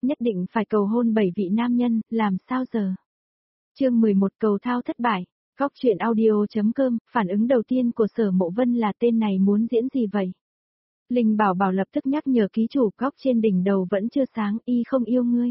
Nhất định phải cầu hôn 7 vị nam nhân, làm sao giờ? Chương 11 cầu thao thất bại. Góc truyện audio.com, phản ứng đầu tiên của Sở Mộ Vân là tên này muốn diễn gì vậy? Linh Bảo Bảo lập tức nhắc nhở ký chủ, góc trên đỉnh đầu vẫn chưa sáng, y không yêu ngươi.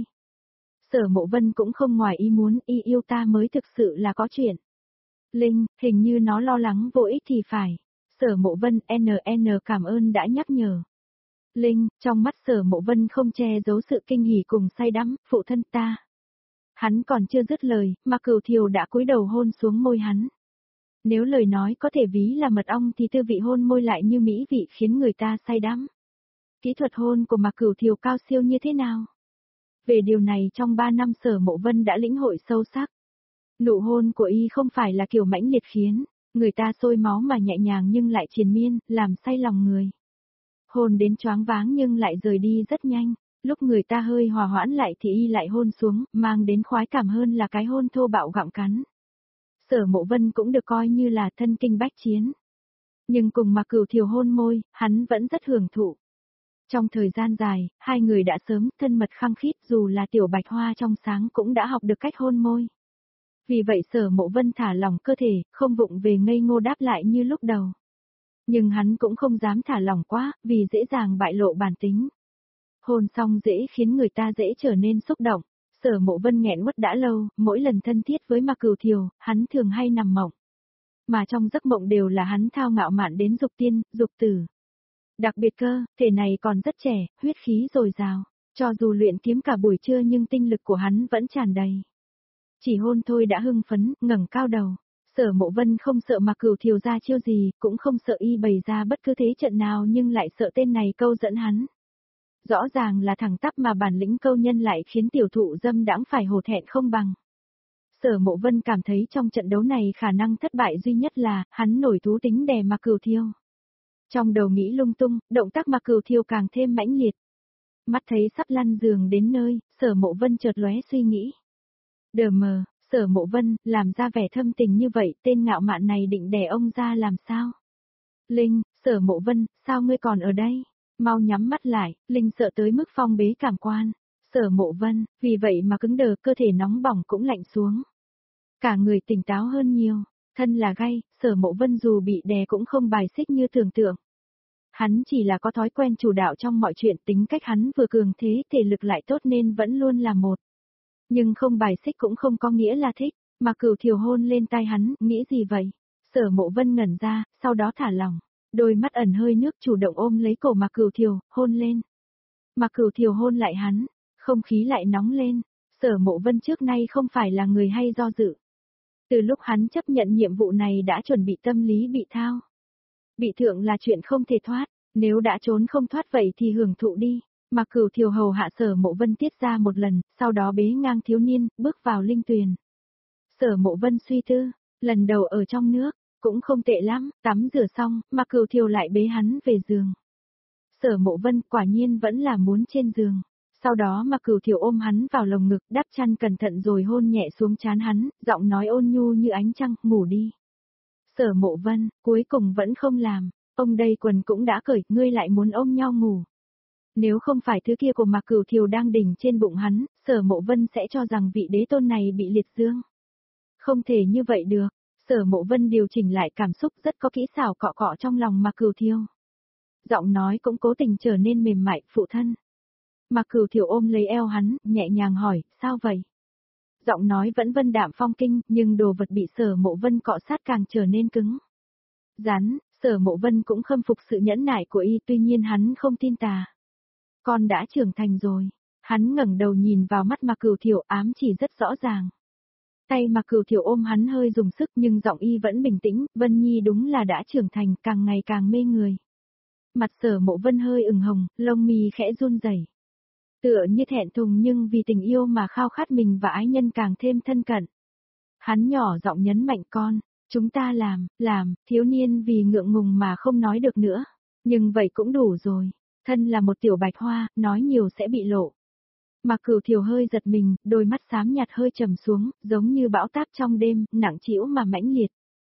Sở Mộ Vân cũng không ngoài ý muốn, y yêu ta mới thực sự là có chuyện. Linh, hình như nó lo lắng vô ích thì phải. Sở Mộ Vân, cảm ơn đã nhắc nhở. Linh, trong mắt Sở Mộ Vân không che giấu sự kinh hỉ cùng say đắm, phụ thân ta. Hắn còn chưa dứt lời, mà Cửu Thiều đã cúi đầu hôn xuống môi hắn. Nếu lời nói có thể ví là mật ong thì tư vị hôn môi lại như mỹ vị khiến người ta say đắm. Kỹ thuật hôn của Mạc Cửu Thiều cao siêu như thế nào? Về điều này trong 3 năm Sở Mộ Vân đã lĩnh hội sâu sắc. Nụ hôn của y không phải là kiểu mãnh liệt khiến người ta sôi máu mà nhẹ nhàng nhưng lại triền miên, làm say lòng người. Hôn đến choáng váng nhưng lại rời đi rất nhanh, lúc người ta hơi hòa hoãn lại thì y lại hôn xuống, mang đến khoái cảm hơn là cái hôn thô bạo gặm cắn. Sở Mộ Vân cũng được coi như là thân kinh bách chiến. Nhưng cùng Mạc Cửu Thiều hôn môi, hắn vẫn rất hưởng thụ. Trong thời gian dài, hai người đã sớm thân mật khăng khít, dù là tiểu bạch hoa trong sáng cũng đã học được cách hôn môi. Vì vậy Sở Mộ Vân thả lỏng cơ thể, không vụng về ngây ngô đáp lại như lúc đầu. Nhưng hắn cũng không dám thả lỏng quá, vì dễ dàng bại lộ bản tính. Hôn xong dễ khiến người ta dễ trở nên xúc động. Sở Mộ Vân nghẹn uất đã lâu, mỗi lần thân thiết với Mạc Cửu Thiều, hắn thường hay nằm mộng. Mà trong giấc mộng đều là hắn thao ngạo mạn đến dục tiên, dục tử. Đặc biệt cơ, thể này còn rất trẻ, huyết khí dồi dào. Cho dù luyện kiếm cả buổi trưa nhưng tinh lực của hắn vẫn tràn đầy. Chỉ hôn thôi đã hưng phấn, ngẩng cao đầu. Sở Mộ Vân không sợ Mạc Cửu Thiều ra chiêu gì, cũng không sợ y bày ra bất cứ thế trận nào nhưng lại sợ tên này câu dẫn hắn. Rõ ràng là thẳng tắp mà bản lĩnh câu nhân lại khiến tiểu thụ dâm đãng phải hổ thẹn không bằng. Sở Mộ Vân cảm thấy trong trận đấu này khả năng thất bại duy nhất là, hắn nổi thú tính đè Mạc Cửu Thiều. Trong đầu nghĩ lung tung, động tác Mạc Cửu Thiều càng thêm mãnh liệt. Mắt thấy sắp lăn giường đến nơi, Sở Mộ Vân chợt lóe suy nghĩ. Đờ mờ, Sở Mộ Vân, làm ra vẻ thâm tình như vậy, tên ngạo mạn này định đè ông ra làm sao? Linh, Sở Mộ Vân, sao ngươi còn ở đây? Mau nhắm mắt lại, Linh sợ tới mức phong bế cảm quan. Sở Mộ Vân, vì vậy mà cứng đờ, cơ thể nóng bỏng cũng lạnh xuống. Cả người tỉnh táo hơn nhiều, thân là gay, Sở Mộ Vân dù bị đè cũng không bài xích như tưởng tượng. Hắn chỉ là có thói quen chủ đạo trong mọi chuyện, tính cách hắn vừa cường thế, thể lực lại tốt nên vẫn luôn là một. Nhưng không bài xích cũng không có nghĩa là thích, mà Cửu Thiều hôn lên tai hắn, nghĩ gì vậy? Sở Mộ Vân ngẩn ra, sau đó thả lỏng, đôi mắt ẩn hơi nước chủ động ôm lấy cổ Mạc Cửu Thiều, hôn lên. Mạc Cửu Thiều hôn lại hắn, không khí lại nóng lên. Sở Mộ Vân trước nay không phải là người hay do dự. Từ lúc hắn chấp nhận nhiệm vụ này đã chuẩn bị tâm lý bị thao. Bị thượng là chuyện không thể thoát, nếu đã trốn không thoát vậy thì hưởng thụ đi. Mạc Cửu Thiều hầu hạ Sở Mộ Vân tiết ra một lần, sau đó bế ngang thiếu niên, bước vào linh tuyền. Sở Mộ Vân suy tư, lần đầu ở trong nước, cũng không tệ lắm, tắm rửa xong, Mạc Cửu Thiều lại bế hắn về giường. Sở Mộ Vân quả nhiên vẫn là muốn trên giường. Sau đó Mạc Cửu Thiều ôm hắn vào lồng ngực, đắp chăn cẩn thận rồi hôn nhẹ xuống trán hắn, giọng nói ôn nhu như ánh trăng, ngủ đi. Sở Mộ Vân, cuối cùng vẫn không làm, ông đây quần cũng đã cởi, ngươi lại muốn ôm nhau ngủ. Nếu không phải thứ kia của Mạc Cửu Thiều đang đỉnh trên bụng hắn, Sở Mộ Vân sẽ cho rằng vị đế tôn này bị liệt dương. Không thể như vậy được, Sở Mộ Vân điều chỉnh lại cảm xúc rất có kỹ xảo cọ cọ trong lòng Mạc Cửu Thiều. Giọng nói cũng cố tình trở nên mềm mại, phụ thân. Mạc Cửu Thiều ôm lấy eo hắn, nhẹ nhàng hỏi, sao vậy? Giọng nói vẫn vân đạm phong kinh, nhưng đồ vật bị Sở Mộ Vân cọ sát càng trở nên cứng. Rắn, Sở Mộ Vân cũng khâm phục sự nhẫn nại của y, tuy nhiên hắn không tin tà. Con đã trưởng thành rồi. Hắn ngẩng đầu nhìn vào mắt Mạc Cửu Thiều, ám chỉ rất rõ ràng. Tay Mạc Cửu Thiều ôm hắn hơi dùng sức nhưng giọng y vẫn bình tĩnh, Vân Nhi đúng là đã trưởng thành, càng ngày càng mê người. Mặt Sở Mộ Vân hơi ửng hồng, lông mi khẽ run rẩy. Tựa như thẹn thùng nhưng vì tình yêu mà khao khát mình và ái nhân càng thêm thân cận. Hắn nhỏ giọng nhấn mạnh con, chúng ta làm, thiếu niên vì ngượng ngùng mà không nói được nữa. Nhưng vậy cũng đủ rồi. Thân là một tiểu bạch hoa, nói nhiều sẽ bị lộ. Mạc Cửu Thiều hơi giật mình, đôi mắt xám nhạt hơi trầm xuống, giống như bão táp trong đêm, nặng trĩu mà mãnh liệt.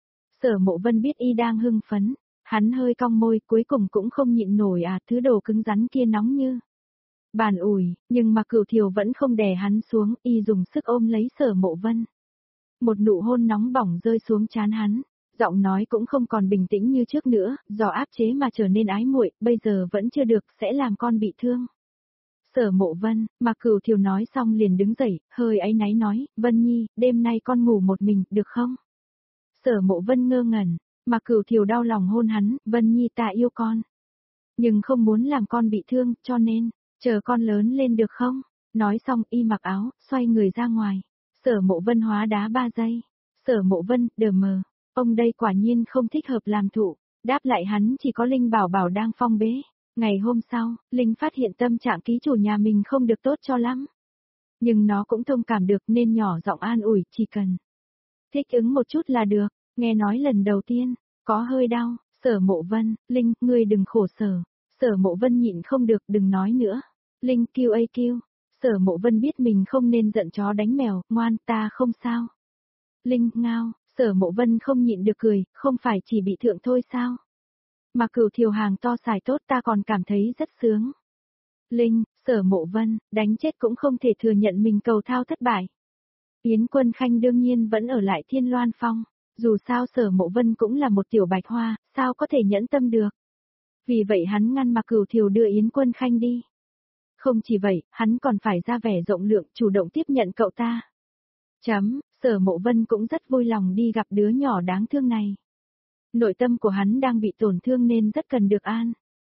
Sở Mộ Vân biết y đang hưng phấn, hắn hơi cong môi, cuối cùng cũng không nhịn nổi thứ đồ cứng rắn kia nóng như. bàn ủi, nhưng mà Cửu Thiều vẫn không đè hắn xuống, y dùng sức ôm lấy Sở Mộ Vân. Một nụ hôn nóng bỏng rơi xuống trán hắn, giọng nói cũng không còn bình tĩnh như trước nữa, do áp chế mà trở nên ái muội, bây giờ vẫn chưa được, sẽ làm con bị thương. Sở Mộ Vân, mà Cửu Thiều nói xong liền đứng dậy, hơi áy náy nói, Vân Nhi, đêm nay con ngủ một mình, được không? Sở Mộ Vân ngơ ngẩn, mà Cửu Thiều đau lòng hôn hắn, Vân Nhi ta yêu con. Nhưng không muốn làm con bị thương, cho nên, chờ con lớn lên được không? Nói xong y mặc áo, xoay người ra ngoài. Sở Mộ Vân hóa đá 3 giây. Sở Mộ Vân, đờ mờ. Ông đây quả nhiên không thích hợp làm thụ. Đáp lại hắn chỉ có Linh Bảo Bảo đang phong bế. Ngày hôm sau, Linh phát hiện tâm trạng ký chủ nhà mình không được tốt cho lắm. Nhưng nó cũng thông cảm được nên nhỏ giọng an ủi, chỉ cần thích ứng một chút là được. Nghe nói lần đầu tiên, có hơi đau. Sở Mộ Vân, Linh, ngươi đừng khổ sở. Sở Mộ Vân nhịn không được, đừng nói nữa. Linh kêu ây kêu. Sở Mộ Vân biết mình không nên giận chó đánh mèo, ngoan, ta không sao. Linh, ngao, Sở Mộ Vân không nhịn được cười, không phải chỉ bị thượng thôi sao? Mà Cửu Thiều hàng to xài tốt ta còn cảm thấy rất sướng. Linh, Sở Mộ Vân, đánh chết cũng không thể thừa nhận mình cầu thao thất bại. Yến Quân Khanh đương nhiên vẫn ở lại Thiên Loan Phong, dù sao Sở Mộ Vân cũng là một tiểu bạch hoa, sao có thể nhẫn tâm được. Vì vậy hắn ngăn mà Cửu Thiều đưa Yến Quân Khanh đi. Không chỉ vậy, hắn còn phải ra vẻ rộng lượng, chủ động tiếp nhận cậu ta. Sở Mộ Vân cũng rất vui lòng đi gặp đứa nhỏ đáng thương này. Nội tâm của hắn đang bị tổn thương nên rất cần được an.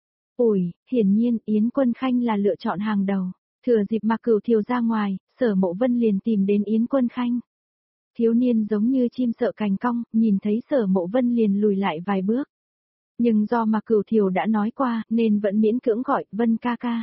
Ủi, hiển nhiên Yến Quân Khanh là lựa chọn hàng đầu. Thừa dịp mà Cửu Thiều ra ngoài, Sở Mộ Vân liền tìm đến Yến Quân Khanh. Thiếu niên giống như chim sợ cành cong, nhìn thấy Sở Mộ Vân liền lùi lại vài bước. Nhưng do mà Cửu Thiều đã nói qua, nên vẫn miễn cưỡng gọi, Vân ca ca.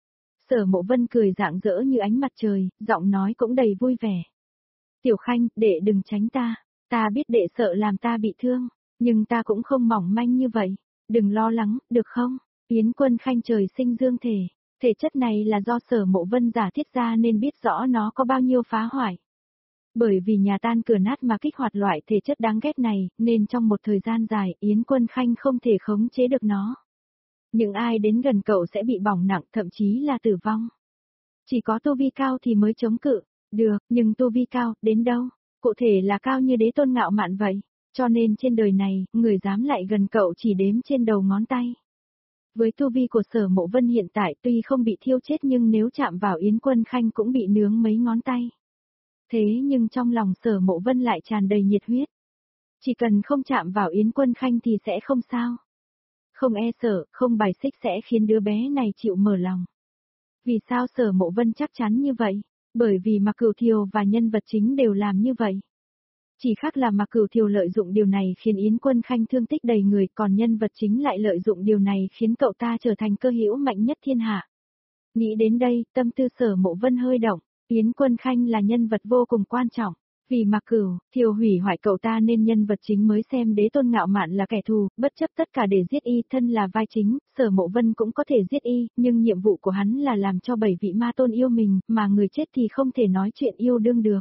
Sở Mộ Vân cười rạng rỡ như ánh mặt trời, giọng nói cũng đầy vui vẻ. Tiểu Khanh, đệ đừng tránh ta biết đệ sợ làm ta bị thương, nhưng ta cũng không mỏng manh như vậy, đừng lo lắng, được không? Yến Quân Khanh trời sinh dương thể chất này là do Sở Mộ Vân giả thiết ra nên biết rõ nó có bao nhiêu phá hoại. Bởi vì nhà tan cửa nát mà kích hoạt loại thể chất đáng ghét này, nên trong một thời gian dài, Yến Quân Khanh không thể khống chế được nó. Những ai đến gần cậu sẽ bị bỏng nặng, thậm chí là tử vong. Chỉ có tu vi cao thì mới chống cự. Được, nhưng tu vi cao, đến đâu? Cụ thể là cao như đế tôn ngạo mạn vậy. Cho nên trên đời này, người dám lại gần cậu chỉ đếm trên đầu ngón tay. Với tu vi của Sở Mộ Vân hiện tại tuy không bị thiêu chết nhưng nếu chạm vào Yến Quân Khanh cũng bị nướng mấy ngón tay. Thế nhưng trong lòng Sở Mộ Vân lại tràn đầy nhiệt huyết. Chỉ cần không chạm vào Yến Quân Khanh thì sẽ không sao. Không e sợ, không bài xích sẽ khiến đứa bé này chịu mở lòng. Vì sao Sở Mộ Vân chắc chắn như vậy? Bởi vì mà Cửu Thiều và nhân vật chính đều làm như vậy. Chỉ khác là mà Cửu Thiều lợi dụng điều này khiến Yến Quân Khanh thương tích đầy người, còn nhân vật chính lại lợi dụng điều này khiến cậu ta trở thành cơ hữu mạnh nhất thiên hạ. Nghĩ đến đây, tâm tư Sở Mộ Vân hơi động, Yến Quân Khanh là nhân vật vô cùng quan trọng. Vì mà Cửu Thiều hủy hoại cậu ta nên nhân vật chính mới xem đế tôn ngạo mạn là kẻ thù, bất chấp tất cả để giết y, thân là vai chính, Sở Mộ Vân cũng có thể giết y, nhưng nhiệm vụ của hắn là làm cho 7 vị ma tôn yêu mình, mà người chết thì không thể nói chuyện yêu đương được.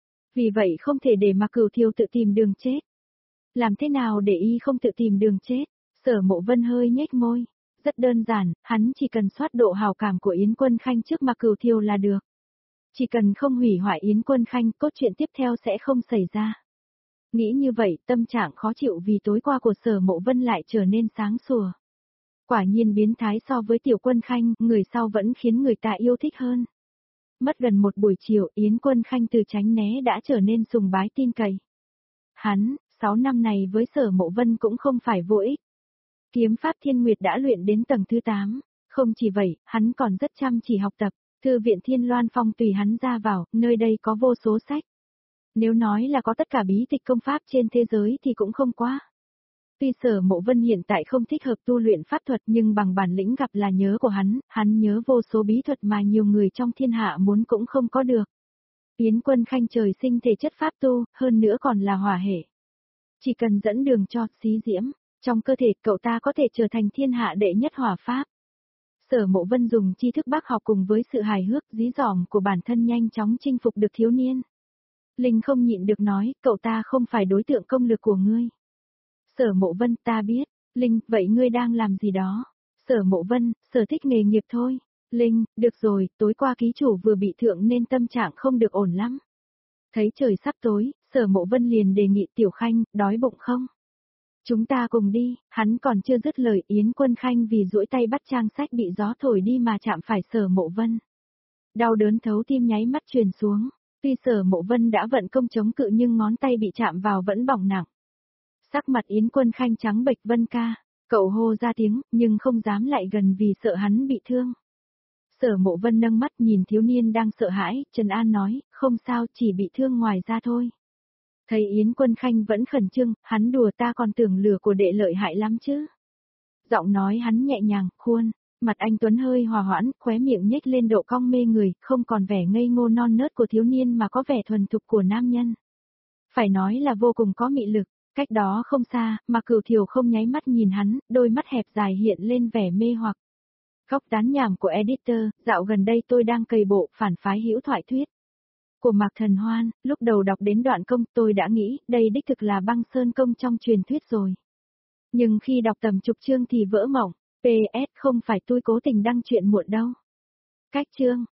Vì vậy không thể để mà Cửu Thiều tự tìm đường chết. Làm thế nào để y không tự tìm đường chết? Sở Mộ Vân hơi nhếch môi. Rất đơn giản, hắn chỉ cần soát độ hào cảm của Yến Quân Khanh trước mà Cửu Thiều là được. Chỉ cần không hủy hoại Yến Quân Khanh, cốt truyện tiếp theo sẽ không xảy ra. Nghĩ như vậy, tâm trạng khó chịu vì tối qua của Sở Mộ Vân lại trở nên sáng sủa. Quả nhiên biến thái so với Tiểu Quân Khanh, người sau vẫn khiến người ta yêu thích hơn. Mất gần một buổi chiều, Yến Quân Khanh từ tránh né đã trở nên sùng bái tin cậy. Hắn, 6 năm này với Sở Mộ Vân cũng không phải vô ích. Kiếm pháp Thiên Nguyệt đã luyện đến tầng thứ 8. Không chỉ vậy, hắn còn rất chăm chỉ học tập. Thư viện Thiên Loan Phong tùy hắn ra vào, nơi đây có vô số sách. Nếu nói là có tất cả bí tịch công pháp trên thế giới thì cũng không quá. Tuy Sở Mộ Vân hiện tại không thích hợp tu luyện pháp thuật nhưng bằng bản lĩnh gặp là nhớ của hắn nhớ vô số bí thuật mà nhiều người trong thiên hạ muốn cũng không có được. Yến Quân Khanh trời sinh thể chất pháp tu, hơn nữa còn là hỏa hệ. Chỉ cần dẫn đường cho xí diễm, trong cơ thể cậu ta có thể trở thành thiên hạ đệ nhất hỏa pháp. Sở Mộ Vân dùng tri thức bác học cùng với sự hài hước dí dỏm của bản thân nhanh chóng chinh phục được thiếu niên. Linh không nhịn được nói, cậu ta không phải đối tượng công lực của ngươi. Sở Mộ Vân, ta biết. Linh, vậy ngươi đang làm gì đó? Sở Mộ Vân, sở thích nghề nghiệp thôi. Linh, được rồi, tối qua ký chủ vừa bị thượng nên tâm trạng không được ổn lắm. Thấy trời sắp tối, Sở Mộ Vân liền đề nghị Tiểu Khanh, đói bụng không? Chúng ta cùng đi, hắn còn chưa dứt lời Yến Quân Khanh vì duỗi tay bắt trang sách bị gió thổi đi mà chạm phải Sở Mộ Vân. Đau đớn thấu tim nháy mắt truyền xuống, tuy Sở Mộ Vân đã vận công chống cự nhưng ngón tay bị chạm vào vẫn bỏng nặng. Sắc mặt Yến Quân Khanh trắng bệch. Vân ca, cậu hô ra tiếng, nhưng không dám lại gần vì sợ hắn bị thương. Sở Mộ Vân nâng mắt nhìn thiếu niên đang sợ hãi, trấn an nói, không sao, chỉ bị thương ngoài da thôi. Thấy Yến Quân Khanh vẫn khẩn trương, hắn đùa ta còn tưởng lửa của đệ lợi hại lắm chứ. Giọng nói hắn nhẹ nhàng, khuôn, mặt anh Tuấn hơi hòa hoãn, khóe miệng nhếch lên độ cong mê người, không còn vẻ ngây ngô non nớt của thiếu niên mà có vẻ thuần thục của nam nhân. Phải nói là vô cùng có mị lực, cách đó không xa, mà Cửu Thiều không nháy mắt nhìn hắn, đôi mắt hẹp dài hiện lên vẻ mê hoặc. Góc tán nhảm của editor, dạo gần đây tôi đang cày bộ phản phái hữu thoại thuyết của Mạc Thần Hoan, lúc đầu đọc đến đoạn công tôi đã nghĩ đây đích thực là băng sơn công trong truyền thuyết rồi. Nhưng khi đọc tầm chục chương thì vỡ mộng, PS không phải tôi cố tình đăng chuyện muộn đâu. Cách chương,